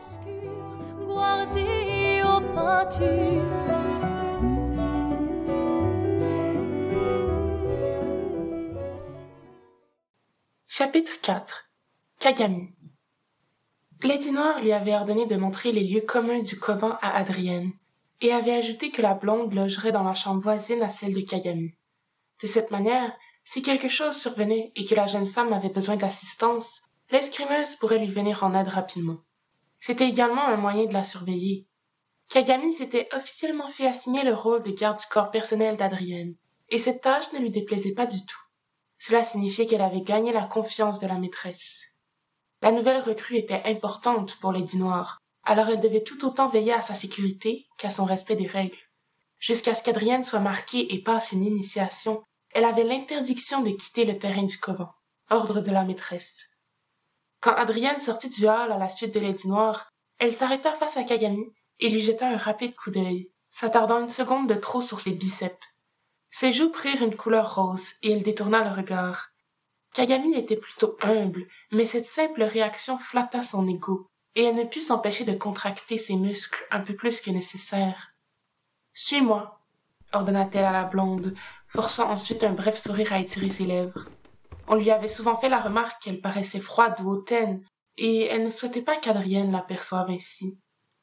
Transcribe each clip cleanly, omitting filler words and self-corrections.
Guardé aux peintures. Chapitre 4. Kagami. Lady Noire lui avait ordonné de montrer les lieux communs du couvent à Adrienne, et avait ajouté que la blonde logerait dans la chambre voisine à celle de Kagami. De cette manière, si quelque chose survenait et que la jeune femme avait besoin d'assistance, l'escrimeuse pourrait lui venir en aide rapidement. C'était également un moyen de la surveiller. Kagami s'était officiellement fait assigner le rôle de garde du corps personnel d'Adrienne, et cette tâche ne lui déplaisait pas du tout. Cela signifiait qu'elle avait gagné la confiance de la maîtresse. La nouvelle recrue était importante pour Lady Noire, alors elle devait tout autant veiller à sa sécurité qu'à son respect des règles. Jusqu'à ce qu'Adrienne soit marquée et passe une initiation, elle avait l'interdiction de quitter le terrain du couvent, ordre de la maîtresse. Quand Adrienne sortit du hall à la suite de Lady Noire, elle s'arrêta face à Kagami et lui jeta un rapide coup d'œil, s'attardant une seconde de trop sur ses biceps. Ses joues prirent une couleur rose et elle détourna le regard. Kagami était plutôt humble, mais cette simple réaction flatta son ego, et elle ne put s'empêcher de contracter ses muscles un peu plus que nécessaire. « Suis-moi », ordonna-t-elle à la blonde, forçant ensuite un bref sourire à étirer ses lèvres. On lui avait souvent fait la remarque qu'elle paraissait froide ou hautaine, et elle ne souhaitait pas qu'Adrienne l'aperçoive ainsi.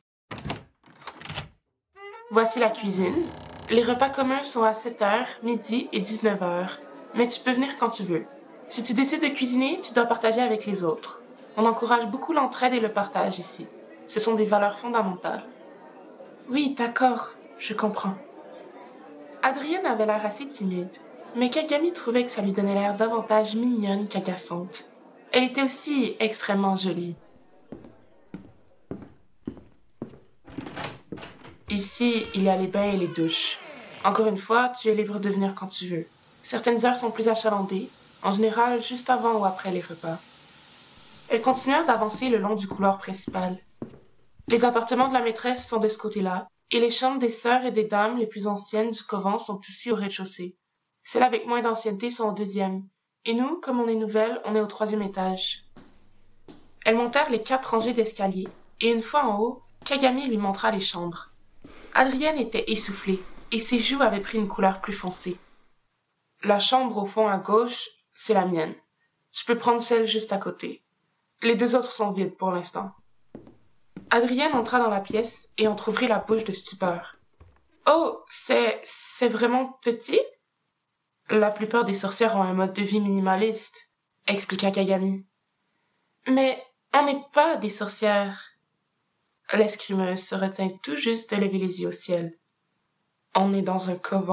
Voici la cuisine. Les repas communs sont à 7h, midi et 19h, mais tu peux venir quand tu veux. Si tu décides de cuisiner, tu dois partager avec les autres. On encourage beaucoup l'entraide et le partage ici. Ce sont des valeurs fondamentales. Oui, d'accord, je comprends. Adrienne avait l'air assez timide, mais Kagami trouvait que ça lui donnait l'air davantage mignonne qu'agaçante. Elle était aussi extrêmement jolie. Ici, il y a les bains et les douches. Encore une fois, tu es libre de venir quand tu veux. Certaines heures sont plus achalandées, en général juste avant ou après les repas. Elles continuèrent d'avancer le long du couloir principal. Les appartements de la maîtresse sont de ce côté-là, et les chambres des sœurs et des dames les plus anciennes du couvent sont aussi au rez-de-chaussée. Celles avec moins d'ancienneté sont au 2e, et nous, comme on est nouvelles, on est au 3e étage. Elles montèrent les 4 rangées d'escaliers, et une fois en haut, Kagami lui montra les chambres. Adrienne était essoufflée, et ses joues avaient pris une couleur plus foncée. La chambre au fond à gauche, c'est la mienne. Tu peux prendre celle juste à côté. Les 2 autres sont vides pour l'instant. Adrienne entra dans la pièce et entr'ouvrit la bouche de stupeur. « Oh, c'est vraiment petit? » « La plupart des sorcières ont un mode de vie minimaliste, » expliqua Kagami. « Mais on n'est pas des sorcières. » L'escrimeuse se retint tout juste de lever les yeux au ciel. « On est dans un couvent. »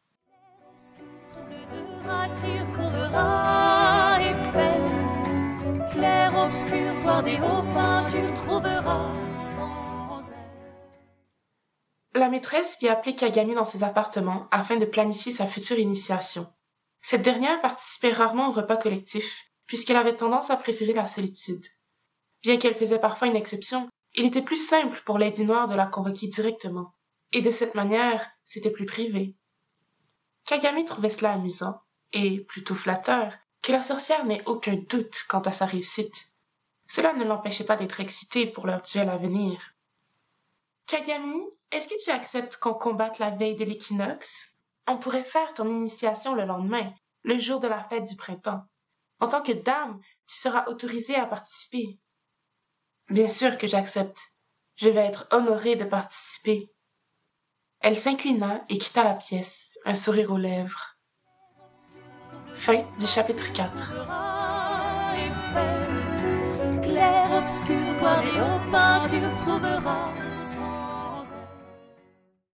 Clair-obscur, guardé aux peintures, trouvera sans elle. La maîtresse fit appeler Kagami dans ses appartements afin de planifier sa future initiation. Cette dernière participait rarement au repas collectif, puisqu'elle avait tendance à préférer la solitude. Bien qu'elle faisait parfois une exception, il était plus simple pour Lady Noire de la convoquer directement, et de cette manière, c'était plus privé. Kagami trouvait cela amusant, et plutôt flatteur, que la sorcière n'ait aucun doute quant à sa réussite. Cela ne l'empêchait pas d'être excitée pour leur duel à venir. « Kagami, est-ce que tu acceptes qu'on combatte la veille de l'équinoxe? On pourrait faire ton initiation le lendemain, le jour de la fête du printemps. En tant que dame, tu seras autorisée à participer. » « Bien sûr que j'accepte. Je vais être honorée de participer. » Elle s'inclina et quitta la pièce, un sourire aux lèvres. Fin du chapitre 4. Clair-obscur, guardé aux peintures, trouvera